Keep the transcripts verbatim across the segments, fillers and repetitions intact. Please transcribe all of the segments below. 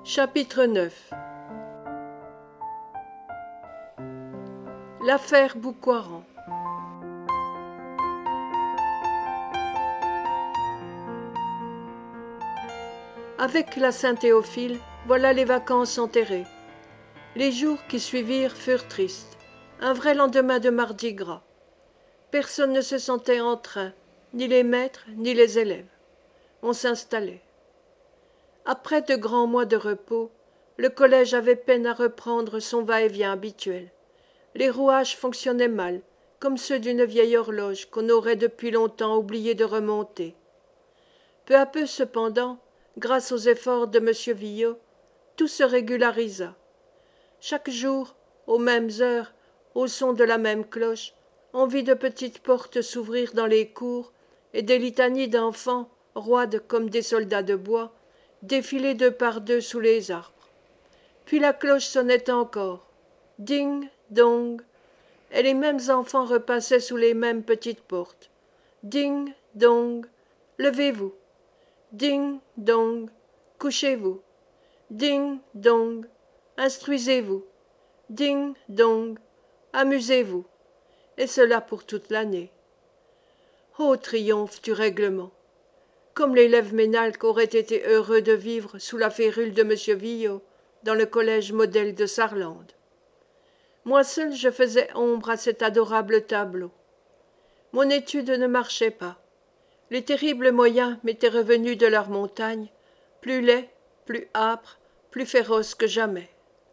Chapitre neuf. L'affaire Boucoiran. Avec la Saint-Théophile, voilà les vacances enterrées. Les jours qui suivirent furent tristes. Un vrai lendemain de mardi gras. Personne ne se sentait en train, ni les maîtres, ni les élèves. On s'installait. Après de grands mois de repos, le collège avait peine à reprendre son va-et-vient habituel. Les rouages fonctionnaient mal, comme ceux d'une vieille horloge qu'on aurait depuis longtemps oublié de remonter. Peu à peu cependant, grâce aux efforts de M. Villot, tout se régularisa. Chaque jour, aux mêmes heures, au son de la même cloche, on vit de petites portes s'ouvrir dans les cours et des litanies d'enfants, roides comme des soldats de bois, défiler deux par deux sous les arbres. Puis la cloche sonnait encore. Ding, dong, et les mêmes enfants repassaient sous les mêmes petites portes. Ding, dong, levez-vous. Ding, dong, couchez-vous. Ding, dong, instruisez-vous. Ding, dong, amusez-vous. Et cela pour toute l'année. Ô triomphe du règlement! Comme l'élève Ménalque aurait été heureux de vivre sous la férule de M. Villot dans le collège modèle de Sarlande. Moi seul je faisais ombre à cet adorable tableau. Mon étude ne marchait pas. Les terribles moyens m'étaient revenus de leur montagne, plus laids, plus âpres, plus féroces que jamais.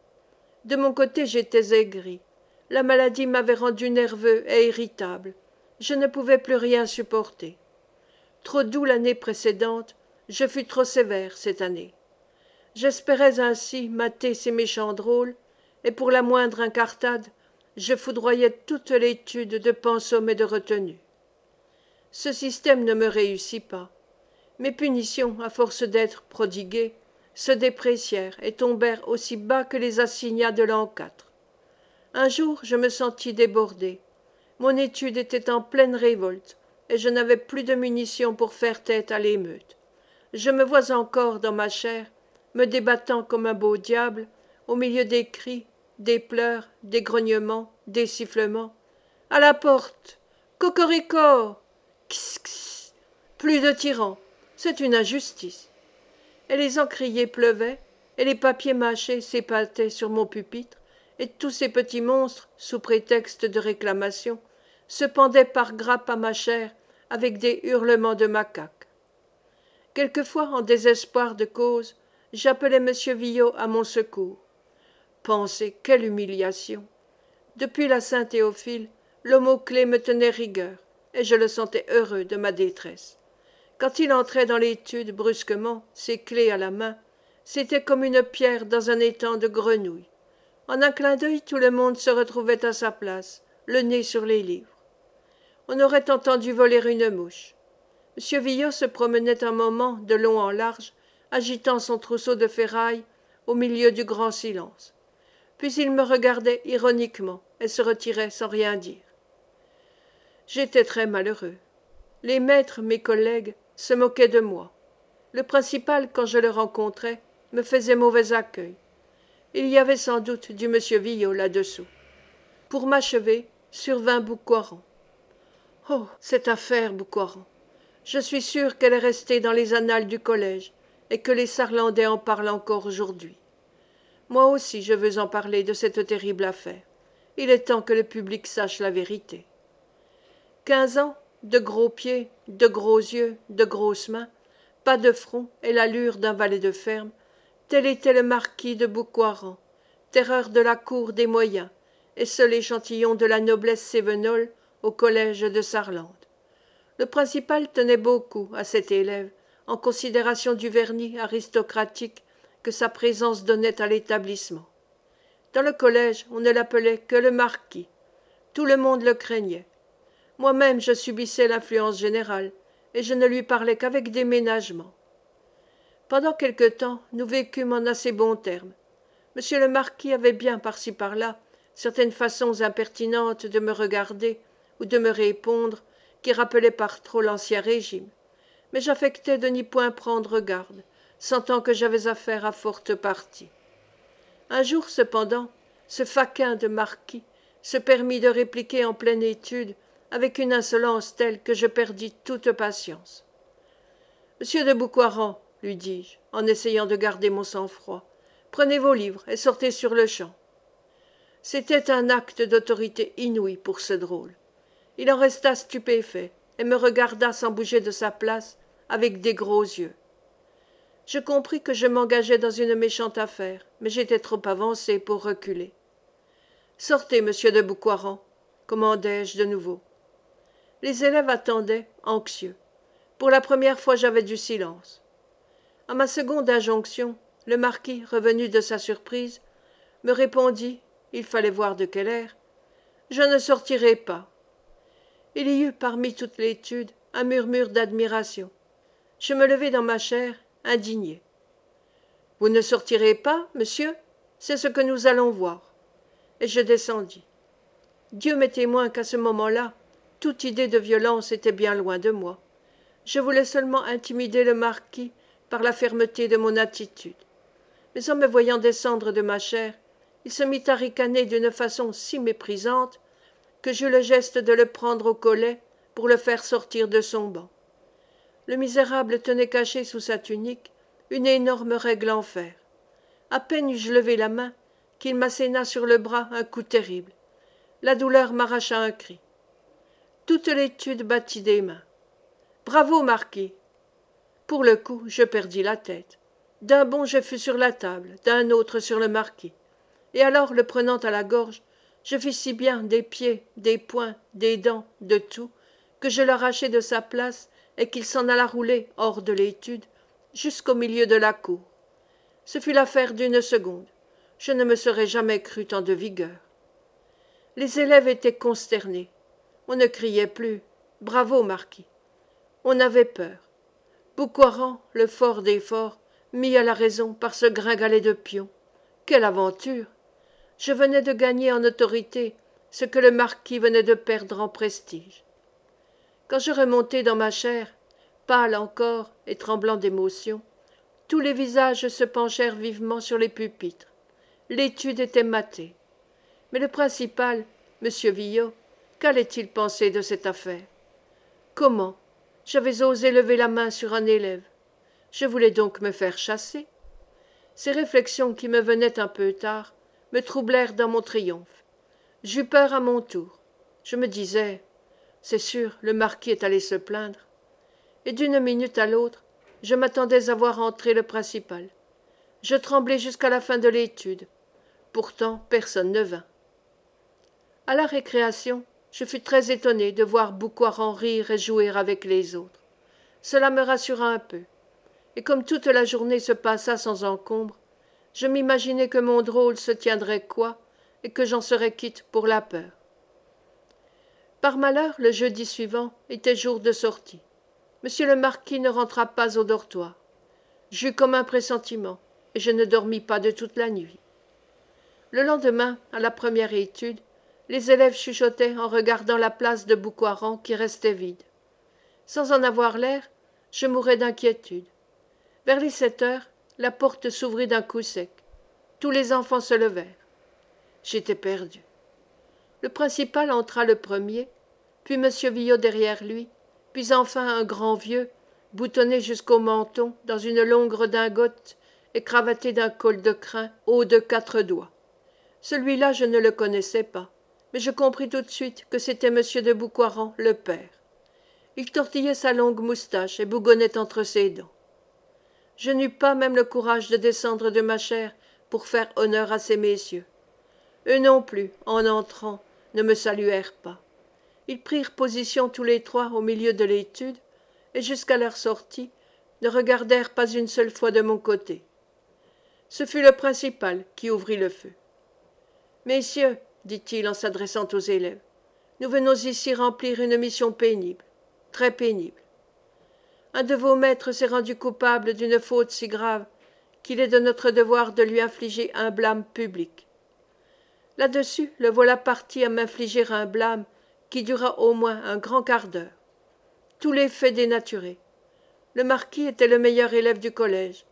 De mon côté j'étais aigri. La maladie m'avait rendu nerveux et irritable. Je ne pouvais plus rien supporter. Trop doux l'année précédente, je fus trop sévère cette année. J'espérais ainsi mater ces méchants drôles, et pour la moindre incartade, je foudroyais toute l'étude de pensum et de retenue. Ce système ne me réussit pas. Mes punitions, à force d'être prodiguées, se déprécièrent et tombèrent aussi bas que les assignats de l'an quatre. Un jour, je me sentis débordé. Mon étude était en pleine révolte, et je n'avais plus de munitions pour faire tête à l'émeute. Je me vois encore dans ma chair, me débattant comme un beau diable, au milieu des cris, des pleurs, des grognements, des sifflements. À la porte! Cocorico! Kss, kss! Plus de tyrans! C'est une injustice! Et les encriers pleuvaient, et les papiers mâchés s'épataient sur mon pupitre, et tous ces petits monstres, sous prétexte de réclamation, se pendaient par grappes à ma chair avec des hurlements de macaques. Quelquefois, en désespoir de cause, j'appelais M. Villot à mon secours. Pensez, quelle humiliation! Depuis la Saint-Théophile, l'homo-clé me tenait rigueur, et je le sentais heureux de ma détresse. Quand il entrait dans l'étude brusquement, ses clés à la main, c'était comme une pierre dans un étang de grenouilles. En un clin d'œil, tout le monde se retrouvait à sa place, le nez sur les livres. On aurait entendu voler une mouche. M. Villot se promenait un moment de long en large, agitant son trousseau de ferraille au milieu du grand silence. Puis il me regardait ironiquement et se retirait sans rien dire. J'étais très malheureux. Les maîtres, mes collègues, se moquaient de moi. Le principal, quand je le rencontrais, me faisait mauvais accueil. Il y avait sans doute du M. Villot là-dessous. Pour m'achever, survint Boucoiran. Oh, cette affaire Boucoiran! Je suis sûr qu'elle est restée dans les annales du collège et que les Sarlandais en parlent encore aujourd'hui. Moi aussi je veux en parler de cette terrible affaire. Il est temps que le public sache la vérité. Quinze ans, de gros pieds, de gros yeux, de grosses mains, pas de front et l'allure d'un valet de ferme, tel était le marquis de Boucoiran, terreur de la cour des moyens, et seul échantillon de la noblesse cévenole au collège de Sarlande. Le principal tenait beaucoup à cet élève, en considération du vernis aristocratique que sa présence donnait à l'établissement. Dans le collège, on ne l'appelait que le marquis. Tout le monde le craignait. Moi-même, je subissais l'influence générale, et je ne lui parlais qu'avec déménagement. Pendant quelque temps, nous vécûmes en assez bons termes. Monsieur le marquis avait bien par-ci par-là certaines façons impertinentes de me regarder ou de me répondre qui rappelaient par trop l'ancien régime, mais j'affectais de n'y point prendre garde, sentant que j'avais affaire à forte partie. Un jour cependant, ce faquin de marquis se permit de répliquer en pleine étude avec une insolence telle que je perdis toute patience. Monsieur de Boucoiran, lui dis-je, en essayant de garder mon sang-froid, prenez vos livres et sortez sur-le-champ. C'était un acte d'autorité inouï pour ce drôle. Il en resta stupéfait et me regarda sans bouger de sa place avec des gros yeux. Je compris que je m'engageais dans une méchante affaire, mais j'étais trop avancé pour reculer. « Sortez, monsieur de Boucoiran, commandai-je de nouveau. Les élèves attendaient, anxieux. Pour la première fois j'avais du silence. À ma seconde injonction, le marquis, revenu de sa surprise, me répondit, il fallait voir de quel air, « Je ne sortirai pas. » Il y eut parmi toute l'étude un murmure d'admiration. Je me levai dans ma chaire, indigné. « Vous ne sortirez pas, monsieur? C'est ce que nous allons voir. » Et je descendis. Dieu m'est témoin qu'à ce moment-là, toute idée de violence était bien loin de moi. Je voulais seulement intimider le marquis par la fermeté de mon attitude. Mais en me voyant descendre de ma chaire, il se mit à ricaner d'une façon si méprisante que j'eus le geste de le prendre au collet pour le faire sortir de son banc. Le misérable tenait caché sous sa tunique une énorme règle en fer. À peine eus-je levé la main qu'il m'asséna sur le bras un coup terrible. La douleur m'arracha un cri. Toute l'étude battit des mains. « Bravo, marquis !» Pour le coup, je perdis la tête. D'un bond, je fus sur la table, d'un autre sur le marquis. Et alors, le prenant à la gorge, je fis si bien des pieds, des poings, des dents, de tout, que je l'arrachai de sa place et qu'il s'en alla rouler hors de l'étude, jusqu'au milieu de la cour. Ce fut l'affaire d'une seconde. Je ne me serais jamais cru tant de vigueur. Les élèves étaient consternés. On ne criait plus « Bravo, marquis !» On avait peur. Boucoiran, le fort des forts, mis à la raison par ce gringalet de pions. Quelle aventure! Je venais de gagner en autorité ce que le marquis venait de perdre en prestige. Quand je remontai dans ma chaire, pâle encore et tremblant d'émotion, tous les visages se penchèrent vivement sur les pupitres. L'étude était matée. Mais le principal, M. Villot, qu'allait-il penser de cette affaire? Comment? J'avais osé lever la main sur un élève. Je voulais donc me faire chasser. Ces réflexions qui me venaient un peu tard me troublèrent dans mon triomphe. J'eus peur à mon tour. Je me disais, c'est sûr, le marquis est allé se plaindre. Et d'une minute à l'autre, je m'attendais à voir entrer le principal. Je tremblai jusqu'à la fin de l'étude. Pourtant, personne ne vint. À la récréation, je fus très étonné de voir Boucoiran rire et jouer avec les autres. Cela me rassura un peu. Et comme toute la journée se passa sans encombre, je m'imaginai que mon drôle se tiendrait coi et que j'en serais quitte pour la peur. Par malheur, le jeudi suivant était jour de sortie. Monsieur le marquis ne rentra pas au dortoir. J'eus comme un pressentiment, et je ne dormis pas de toute la nuit. Le lendemain, à la première étude, les élèves chuchotaient en regardant la place de Boucoiran qui restait vide. Sans en avoir l'air, je mourais d'inquiétude. Vers les sept heures, la porte s'ouvrit d'un coup sec. Tous les enfants se levèrent. J'étais perdu. Le principal entra le premier, puis M. Villot derrière lui, puis enfin un grand vieux, boutonné jusqu'au menton dans une longue redingote et cravaté d'un col de crin haut de quatre doigts. Celui-là, je ne le connaissais pas, mais je compris tout de suite que c'était M. de Boucoiran, le père. Il tortillait sa longue moustache et bougonnait entre ses dents. Je n'eus pas même le courage de descendre de ma chaire pour faire honneur à ces messieurs. Eux non plus, en entrant, ne me saluèrent pas. Ils prirent position tous les trois au milieu de l'étude, et jusqu'à leur sortie, ne regardèrent pas une seule fois de mon côté. Ce fut le principal qui ouvrit le feu. « Messieurs, dit-il en s'adressant aux élèves, nous venons ici remplir une mission pénible, très pénible. Un de vos maîtres s'est rendu coupable d'une faute si grave qu'il est de notre devoir de lui infliger un blâme public. Là-dessus, le voilà parti à m'infliger un blâme qui dura au moins un grand quart d'heure. Tous les faits dénaturés. Le marquis était le meilleur élève du collège.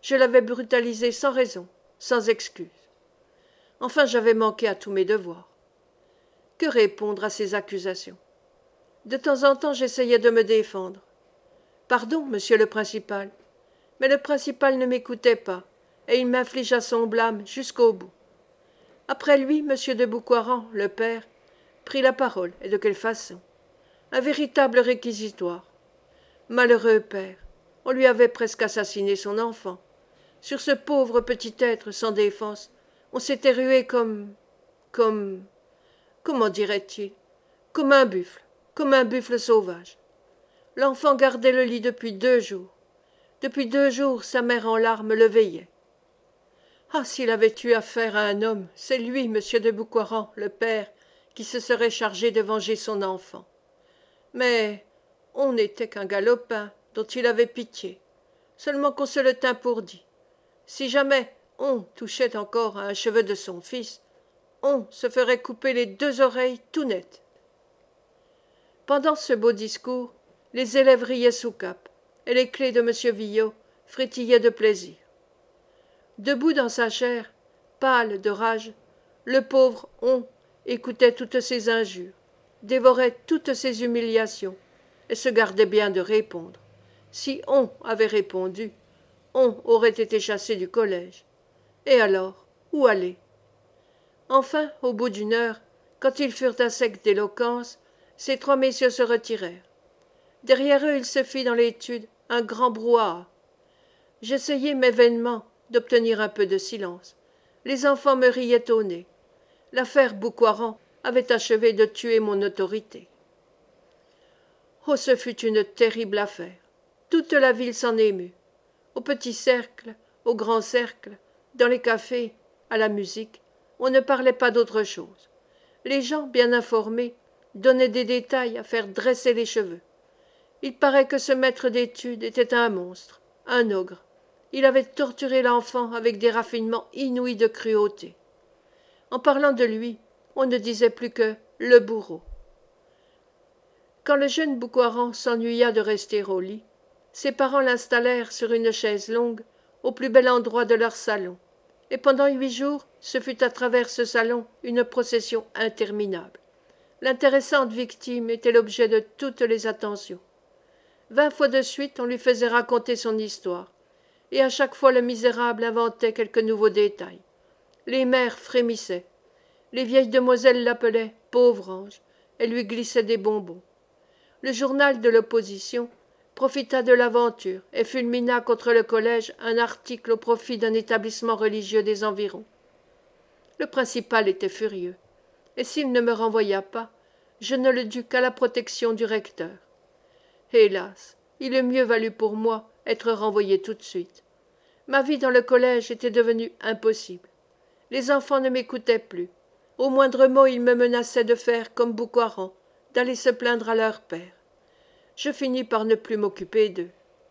Je l'avais brutalisé sans raison, sans excuse. Enfin, j'avais manqué à tous mes devoirs. Que répondre à ces accusations? De temps en temps, j'essayais de me défendre. Pardon, monsieur le principal. Mais le principal ne m'écoutait pas, et il m'infligea son blâme jusqu'au bout. Après lui, monsieur de Boucoiran, le père, prit la parole, et de quelle façon? Un véritable réquisitoire. Malheureux père, on lui avait presque assassiné son enfant. Sur ce pauvre petit être sans défense, on s'était rué comme... comme... comment dirait-il? Comme un buffle, comme un buffle sauvage. L'enfant gardait le lit depuis deux jours. Depuis deux jours, sa mère en larmes le veillait. Ah, s'il avait eu affaire à un homme, c'est lui, monsieur de Boucoiran, le père, qui se serait chargé de venger son enfant. Mais on n'était qu'un galopin dont il avait pitié, seulement qu'on se le tint pour dit. Si jamais on touchait encore à un cheveu de son fils, on se ferait couper les deux oreilles tout net. Pendant ce beau discours, les élèves riaient sous cape, et les clés de monsieur Villot frétillaient de plaisir. Debout dans sa chair, pâle de rage, le pauvre on écoutait toutes ces injures, dévorait toutes ces humiliations, et se gardait bien de répondre. Si on avait répondu, on aurait été chassé du collège. Et alors, où aller? Enfin, au bout d'une heure, quand ils furent à sec d'éloquence, ces trois messieurs se retirèrent. Derrière eux, il se fit dans l'étude un grand brouhaha. J'essayai, mais vainement, d'obtenir un peu de silence. Les enfants me riaient au nez. L'affaire Boucoiran avait achevé de tuer mon autorité. Oh, ce fut une terrible affaire. Toute la ville s'en émut. Au petit cercle, au grand cercle, dans les cafés, à la musique, on ne parlait pas d'autre chose. Les gens, bien informés, donnaient des détails à faire dresser les cheveux. Il paraît que ce maître d'études était un monstre, un ogre. Il avait torturé l'enfant avec des raffinements inouïs de cruauté. En parlant de lui, on ne disait plus que le bourreau. Quand le jeune Boucoiran s'ennuya de rester au lit, ses parents l'installèrent sur une chaise longue au plus bel endroit de leur salon, et pendant huit jours ce fut à travers ce salon une procession interminable. L'intéressante victime était l'objet de toutes les attentions. Vingt fois de suite on lui faisait raconter son histoire, et à chaque fois le misérable inventait quelque nouveau détail. Les mères frémissaient. Les vieilles demoiselles l'appelaient « pauvre ange » et lui glissaient des bonbons. Le journal de l'opposition profita de l'aventure et fulmina contre le collège un article au profit d'un établissement religieux des environs. Le principal était furieux, et s'il ne me renvoya pas, je ne le dus qu'à la protection du recteur. Hélas, il eût mieux valu pour moi être renvoyé tout de suite. Ma vie dans le collège était devenue impossible. Les enfants ne m'écoutaient plus. Au moindre mot, ils me menaçaient de faire comme Boucoiran, d'aller se plaindre à leur père. Je finis par ne plus m'occuper d'eux.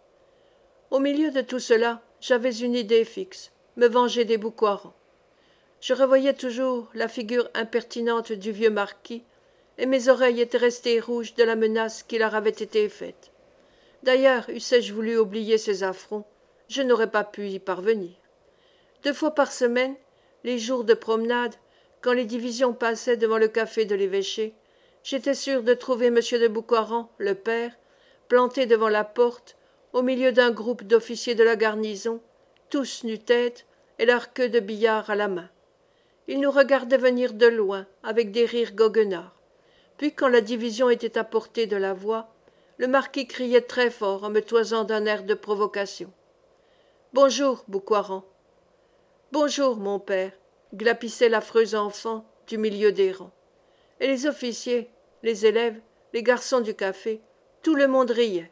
Au milieu de tout cela, j'avais une idée fixe, me venger des Boucoiran. Je revoyais toujours la figure impertinente du vieux marquis, et mes oreilles étaient restées rouges de la menace qui leur avait été faite. D'ailleurs, eussé-je voulu oublier ces affronts, je n'aurais pas pu y parvenir. Deux fois par semaine, les jours de promenade, quand les divisions passaient devant le café de l'évêché, j'étais sûr de trouver monsieur de Boucoiran, le père, planté devant la porte, au milieu d'un groupe d'officiers de la garnison, tous nu-tête et leur queue de billard à la main. Ils nous regardaient venir de loin, avec des rires goguenards. Puis, quand la division était à portée de la voix, le marquis criait très fort en me toisant d'un air de provocation. « Bonjour, Boucoiran. »« Bonjour, mon père, » glapissait l'affreux enfant du milieu des rangs. Et les officiers, les élèves, les garçons du café, tout le monde riait.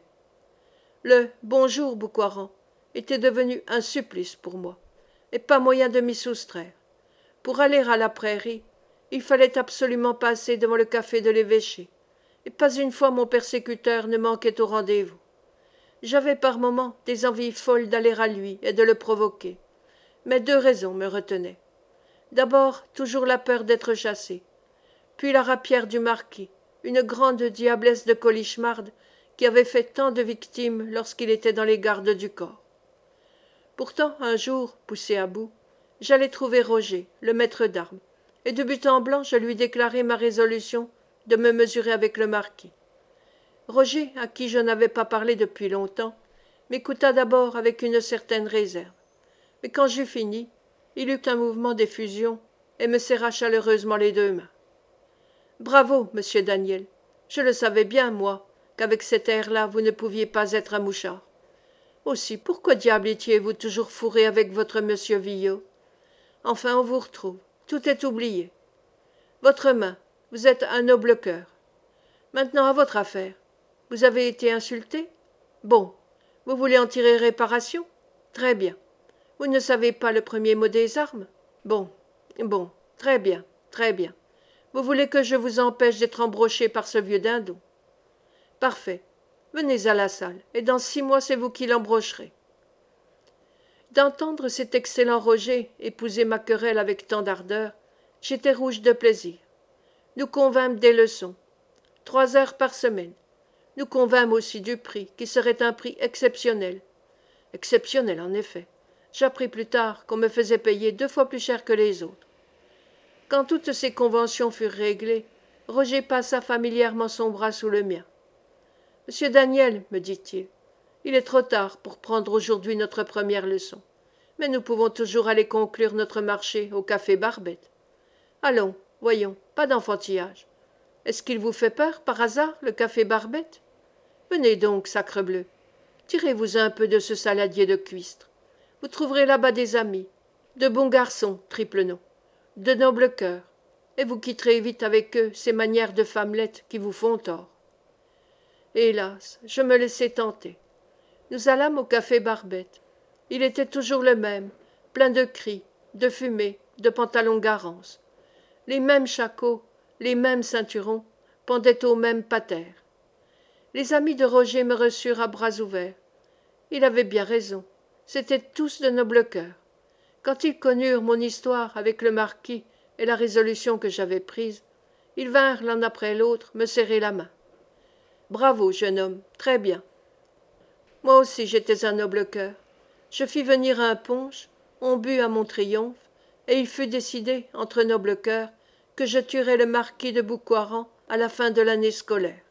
Le « Bonjour, Boucoiran » était devenu un supplice pour moi, et pas moyen de m'y soustraire. Pour aller à la prairie, il fallait absolument passer devant le café de l'évêché, et pas une fois mon persécuteur ne manquait au rendez-vous. J'avais par moments des envies folles d'aller à lui et de le provoquer, mais deux raisons me retenaient. D'abord, toujours la peur d'être chassé, puis la rapière du marquis, une grande diablesse de colichmarde qui avait fait tant de victimes lorsqu'il était dans les gardes du corps. Pourtant, un jour, poussé à bout, j'allai trouver Roger, le maître d'armes, et de but en blanc je lui déclarai ma résolution de me mesurer avec le marquis. Roger, à qui je n'avais pas parlé depuis longtemps, m'écouta d'abord avec une certaine réserve, mais quand j'eus fini, il eut un mouvement d'effusion et me serra chaleureusement les deux mains. Bravo, monsieur Daniel. Je le savais bien, moi, qu'avec cet air-là, vous ne pouviez pas être un mouchard. Aussi, pourquoi diable étiez-vous toujours fourré avec votre monsieur Villot? Enfin, on vous retrouve. Tout est oublié. Votre main, vous êtes un noble cœur. Maintenant, à votre affaire. Vous avez été insulté? Bon. Vous voulez en tirer réparation? Très bien. Vous ne savez pas le premier mot des armes? Bon. Bon. Très bien. Très bien. Vous voulez que je vous empêche d'être embroché par ce vieux dindon? Parfait. Venez à la salle, et dans six mois c'est vous qui l'embrocherez. D'entendre cet excellent Roger épouser ma querelle avec tant d'ardeur, j'étais rouge de plaisir. Nous convînmes des leçons. Trois heures par semaine. Nous convînmes aussi du prix, qui serait un prix exceptionnel. Exceptionnel, en effet. J'appris plus tard qu'on me faisait payer deux fois plus cher que les autres. Quand toutes ces conventions furent réglées, Roger passa familièrement son bras sous le mien. « Monsieur Daniel, me dit-il, il est trop tard pour prendre aujourd'hui notre première leçon, mais nous pouvons toujours aller conclure notre marché au café Barbette. Allons, voyons, pas d'enfantillage. Est-ce qu'il vous fait peur, par hasard, le café Barbette? Venez donc, sacrebleu. Tirez-vous un peu de ce saladier de cuistre. Vous trouverez là-bas des amis, de bons garçons, triple nom, de nobles cœurs, et vous quitterez vite avec eux ces manières de femmelettes qui vous font tort. » Hélas, je me laissai tenter. Nous allâmes au café Barbette. Il était toujours le même, plein de cris, de fumée, de pantalons garance. Les mêmes shakos, les mêmes ceinturons, pendaient au même pater. Les amis de Roger me reçurent à bras ouverts. Il avait bien raison, c'étaient tous de nobles cœurs. Quand ils connurent mon histoire avec le marquis et la résolution que j'avais prise, ils vinrent l'un après l'autre me serrer la main. Bravo, jeune homme, très bien. Moi aussi j'étais un noble cœur. Je fis venir un punch, on but à mon triomphe, et il fut décidé, entre nobles cœurs, que je tuerais le marquis de Boucoiran à la fin de l'année scolaire.